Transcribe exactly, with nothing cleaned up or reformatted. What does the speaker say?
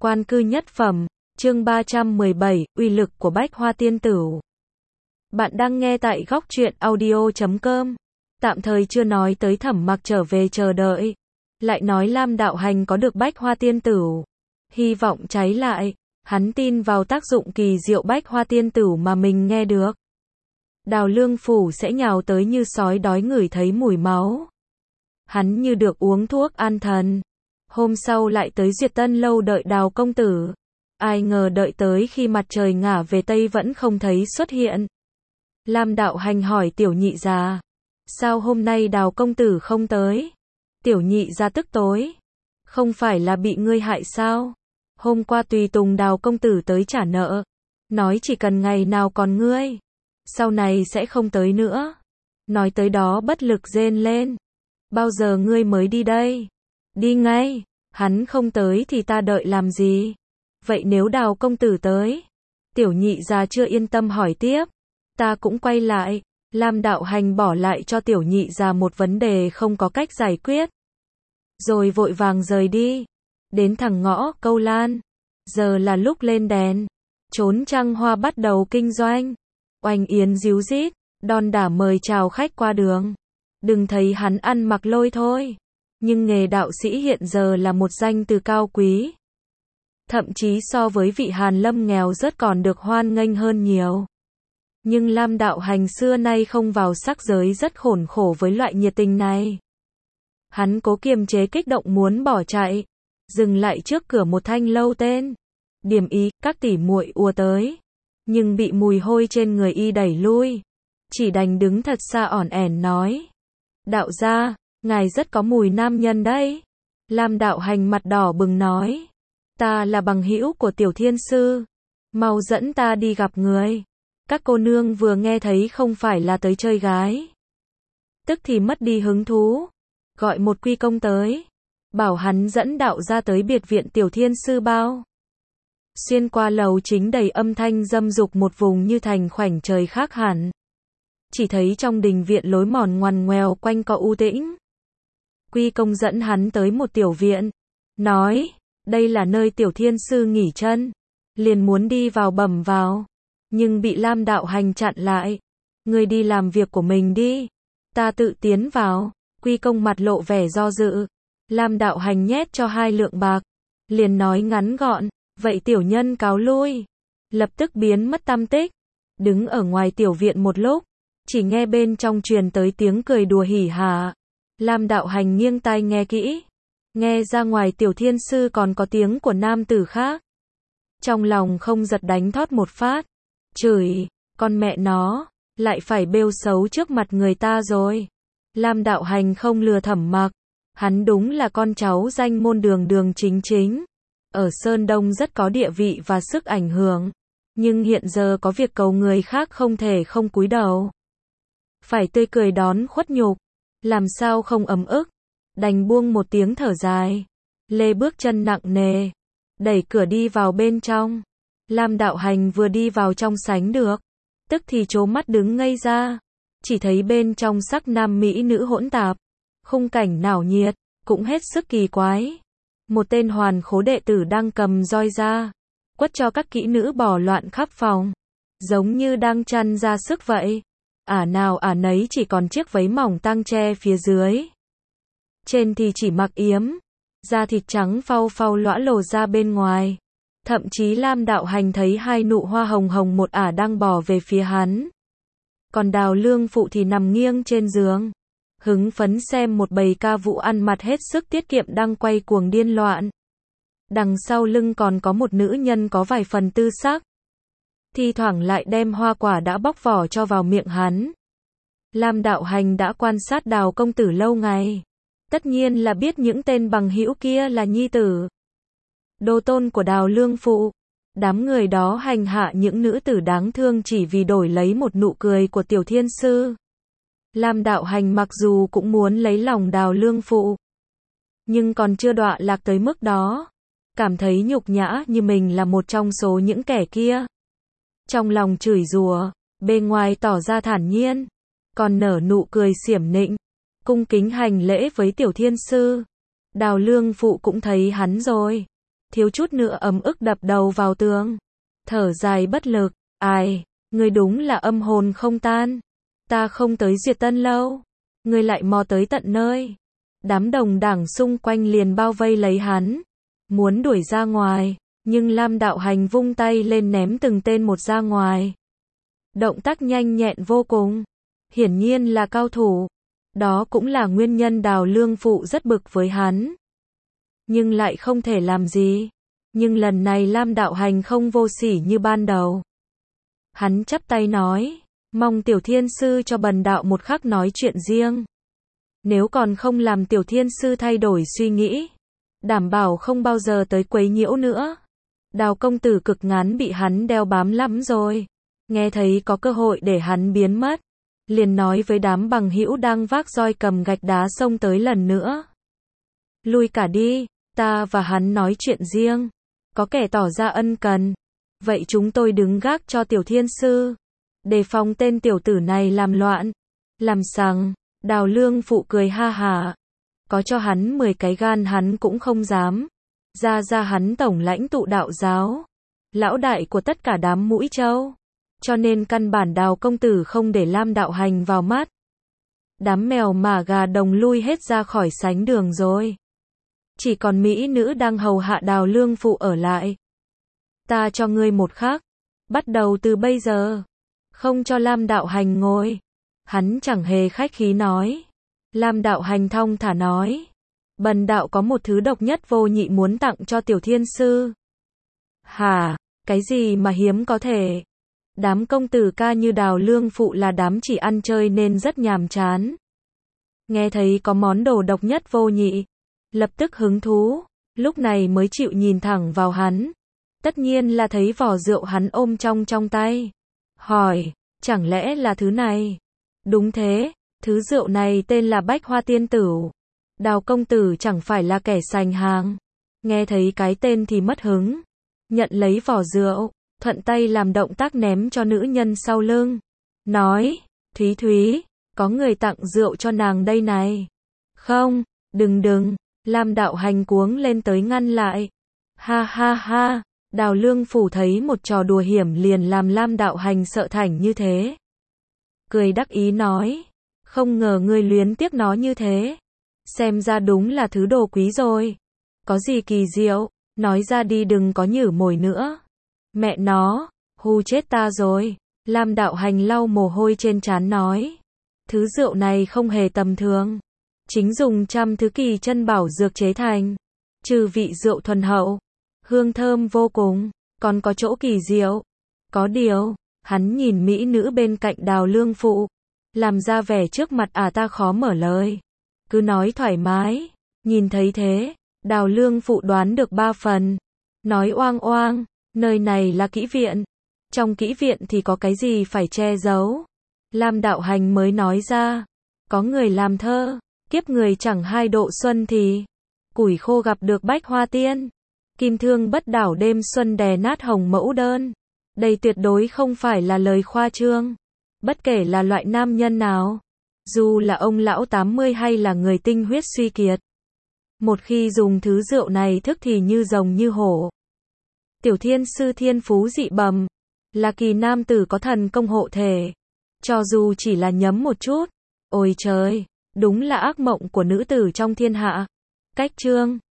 Quan cư nhất phẩm, chương ba trăm mười bảy, uy lực của Bách Hoa Tiên Tử. Bạn đang nghe tại góc truyện audio chấm com. Tạm thời chưa nói tới Thẩm Mặc trở về chờ đợi, lại nói Lam Đạo Hành có được Bách Hoa Tiên Tử. Hy vọng cháy lại, hắn tin vào tác dụng kỳ diệu Bách Hoa Tiên Tử mà mình nghe được. Đào Lương Phủ sẽ nhào tới như sói đói ngửi thấy mùi máu. Hắn như được uống thuốc an thần. Hôm sau lại tới Duyệt Tân lâu đợi Đào công tử. Ai ngờ đợi tới khi mặt trời ngả về Tây vẫn không thấy xuất hiện. Lam Đạo Hành hỏi Tiểu Nhị gia, sao hôm nay Đào công tử không tới? Tiểu Nhị gia tức tối, không phải là bị ngươi hại sao? Hôm qua tùy tùng Đào công tử tới trả nợ, nói chỉ cần ngày nào còn ngươi, sau này sẽ không tới nữa. Nói tới đó bất lực rên lên, bao giờ ngươi mới đi đây? Đi ngay, hắn không tới thì ta đợi làm gì? Vậy nếu Đào công tử tới? Tiểu Nhị gia chưa yên tâm hỏi tiếp. Ta cũng quay lại. Lam Đạo Hành bỏ lại cho Tiểu Nhị gia một vấn đề không có cách giải quyết, rồi vội vàng rời đi. Đến thẳng ngõ Câu Lan, giờ là lúc lên đèn. Chốn trăng hoa bắt đầu kinh doanh. Oanh yến ríu rít, đon đả mời chào khách qua đường. Đừng thấy hắn ăn mặc lôi thôi, nhưng nghề đạo sĩ hiện giờ là một danh từ cao quý. Thậm chí so với vị Hàn Lâm nghèo rớt còn được hoan nghênh hơn nhiều. Nhưng Lam Đạo Hành xưa nay không vào sắc giới rất khốn khổ với loại nhiệt tình này. Hắn cố kiềm chế kích động muốn bỏ chạy, dừng lại trước cửa một thanh lâu tên Điểm Ý, các tỷ muội ùa tới, nhưng bị mùi hôi trên người y đẩy lui, chỉ đành đứng thật xa ỏn ẻn nói: đạo gia, ngài rất có mùi nam nhân đấy. Lam Đạo Hành mặt đỏ bừng nói: ta là bằng hữu của Tiểu Thiên Sư, mau dẫn ta đi gặp người. Các cô nương vừa nghe thấy không phải là tới chơi gái, tức thì mất đi hứng thú, gọi một quy công tới, bảo hắn dẫn đạo ra tới biệt viện Tiểu Thiên Sư bao. Xuyên qua lầu chính đầy âm thanh dâm dục một vùng như thành khoảnh trời khác hẳn. Chỉ thấy trong đình viện lối mòn ngoằn ngoèo quanh co u tĩnh. Quy công dẫn hắn tới một tiểu viện, nói: đây là nơi Tiểu Thiên Sư nghỉ chân. Liền muốn đi vào bẩm vào, nhưng bị Lam Đạo Hành chặn lại. Ngươi đi làm việc của mình đi, ta tự tiến vào. Quy công mặt lộ vẻ do dự. Lam Đạo Hành nhét cho hai lượng bạc, liền nói ngắn gọn: vậy tiểu nhân cáo lui. Lập tức biến mất tăm tích. Đứng ở ngoài tiểu viện một lúc, chỉ nghe bên trong truyền tới tiếng cười đùa hỉ hả. Lam Đạo Hành nghiêng tai nghe kỹ, nghe ra ngoài Tiểu Thiên Sư còn có tiếng của nam tử khác. Trong lòng không giật đánh thót một phát, chửi: con mẹ nó, lại phải bêu xấu trước mặt người ta rồi. Lam Đạo Hành không lừa Thẩm Mặc, hắn đúng là con cháu danh môn đường đường chính chính, ở Sơn Đông rất có địa vị và sức ảnh hưởng, nhưng hiện giờ có việc cầu người khác không thể không cúi đầu, phải tươi cười đón khuất nhục, làm sao không ấm ức. Đành buông một tiếng thở dài, lê bước chân nặng nề, đẩy cửa đi vào bên trong. Lam Đạo Hành vừa đi vào trong sảnh được, tức thì trố mắt đứng ngây ra, chỉ thấy bên trong sắc nam mỹ nữ hỗn tạp, khung cảnh náo nhiệt, cũng hết sức kỳ quái. Một tên hoàn khố đệ tử đang cầm roi ra, quất cho các kỹ nữ bỏ loạn khắp phòng, giống như đang chăn ra sức vậy. Ả nào ả nấy chỉ còn chiếc váy mỏng tang che phía dưới, trên thì chỉ mặc yếm, da thịt trắng phau phau lõa lồ ra bên ngoài. Thậm chí Lam Đạo Hành thấy hai nụ hoa hồng hồng một ả đang bò về phía hắn. Còn Đào Lương Phụ thì nằm nghiêng trên giường, hứng phấn xem một bầy ca vũ ăn mặc hết sức tiết kiệm đang quay cuồng điên loạn. Đằng sau lưng còn có một nữ nhân có vài phần tư sắc, thi thoảng lại đem hoa quả đã bóc vỏ cho vào miệng hắn. Lam Đạo Hành đã quan sát Đào công tử lâu ngày, tất nhiên là biết những tên bằng hữu kia là nhi tử, đô tôn của Đào Lương Phụ. Đám người đó hành hạ những nữ tử đáng thương chỉ vì đổi lấy một nụ cười của Tiểu Thiên Sư. Lam Đạo Hành mặc dù cũng muốn lấy lòng Đào Lương Phụ, nhưng còn chưa đọa lạc tới mức đó, cảm thấy nhục nhã như mình là một trong số những kẻ kia. Trong lòng chửi rủa, bề ngoài tỏ ra thản nhiên, còn nở nụ cười xiểm nịnh, cung kính hành lễ với Tiểu Thiên Sư. Đào Lương Phụ cũng thấy hắn rồi, thiếu chút nữa ấm ức đập đầu vào tường. Thở dài bất lực, ai, ngươi đúng là âm hồn không tan. Ta không tới Duyệt Tân lâu, ngươi lại mò tới tận nơi. Đám đồng đảng xung quanh liền bao vây lấy hắn, muốn đuổi ra ngoài, nhưng Lam Đạo Hành vung tay lên ném từng tên một ra ngoài. Động tác nhanh nhẹn vô cùng, hiển nhiên là cao thủ. Đó cũng là nguyên nhân Đào Lương Phụ rất bực với hắn. Nhưng lại không thể làm gì. Nhưng lần này Lam Đạo Hành không vô sỉ như ban đầu. Hắn chắp tay nói, mong Tiểu Thiên Sư cho bần đạo một khắc nói chuyện riêng. Nếu còn không làm Tiểu Thiên Sư thay đổi suy nghĩ, đảm bảo không bao giờ tới quấy nhiễu nữa. Đào công tử cực ngán bị hắn đeo bám lắm rồi. Nghe thấy có cơ hội để hắn biến mất, liền nói với đám bằng hữu đang vác roi cầm gạch đá xông tới lần nữa. Lui cả đi, ta và hắn nói chuyện riêng. Có kẻ tỏ ra ân cần. Vậy chúng tôi đứng gác cho Tiểu Thiên Sư, đề phòng tên tiểu tử này làm loạn, làm sằng. Đào Lương Phụ cười ha hả. Có cho hắn mười cái gan hắn cũng không dám. Ra ra hắn tổng lãnh tụ đạo giáo, lão đại của tất cả đám mũi trâu. Cho nên căn bản Đào công tử không để Lam Đạo Hành vào mắt. Đám mèo mả gà đồng lui hết ra khỏi sánh đường rồi. Chỉ còn mỹ nữ đang hầu hạ Đào Lương Phụ ở lại. Ta cho ngươi một khắc, bắt đầu từ bây giờ, không cho Lam Đạo Hành ngồi. Hắn chẳng hề khách khí nói. Lam Đạo Hành thong thả nói, bần đạo có một thứ độc nhất vô nhị muốn tặng cho Tiểu Thiên Sư. Hả, cái gì mà hiếm có thể? Đám công tử ca như Đào Lương Phụ là đám chỉ ăn chơi nên rất nhàm chán. Nghe thấy có món đồ độc nhất vô nhị, lập tức hứng thú, lúc này mới chịu nhìn thẳng vào hắn. Tất nhiên là thấy vỏ rượu hắn ôm trong trong tay. Hỏi, chẳng lẽ là thứ này? Đúng thế, thứ rượu này tên là Bách Hoa Tiên Tửu. Đào công tử chẳng phải là kẻ sành hàng. Nghe thấy cái tên thì mất hứng. Nhận lấy vỏ rượu, thuận tay làm động tác ném cho nữ nhân sau lưng. Nói, Thúy Thúy, có người tặng rượu cho nàng đây này. Không, đừng đừng, Lam Đạo Hành cuống lên tới ngăn lại. Ha ha ha, Đào Lương Phủ thấy một trò đùa hiểm liền làm Lam Đạo Hành sợ thành như thế. Cười đắc ý nói, không ngờ ngươi luyến tiếc nó như thế. Xem ra đúng là thứ đồ quý rồi. Có gì kỳ diệu, nói ra đi đừng có nhử mồi nữa. Mẹ nó, hù chết ta rồi. Lam Đạo Hành lau mồ hôi trên trán nói, thứ rượu này không hề tầm thường. Chính dùng trăm thứ kỳ chân bảo dược chế thành. Trừ vị rượu thuần hậu, hương thơm vô cùng, còn có chỗ kỳ diệu. Có điều, hắn nhìn mỹ nữ bên cạnh Đào Lương Phụ, làm ra vẻ trước mặt à ta khó mở lời. Cứ nói thoải mái. Nhìn thấy thế, Đào Lương Phụ đoán được ba phần. Nói oang oang, nơi này là kỹ viện. Trong kỹ viện thì có cái gì phải che giấu. Lam Đạo Hành mới nói ra, có người làm thơ, kiếp người chẳng hai độ xuân thì củi khô gặp được Bách Hoa Tiên. Kim thương bất đảo đêm xuân đè nát hồng mẫu đơn. Đây tuyệt đối không phải là lời khoa trương. Bất kể là loại nam nhân nào, dù là ông lão tám mươi hay là người tinh huyết suy kiệt, một khi dùng thứ rượu này thức thì như rồng như hổ. Tiểu Thiên Sư thiên phú dị bẩm, là kỳ nam tử có thần công hộ thể. Cho dù chỉ là nhấm một chút, ôi trời, đúng là ác mộng của nữ tử trong thiên hạ. Cách chương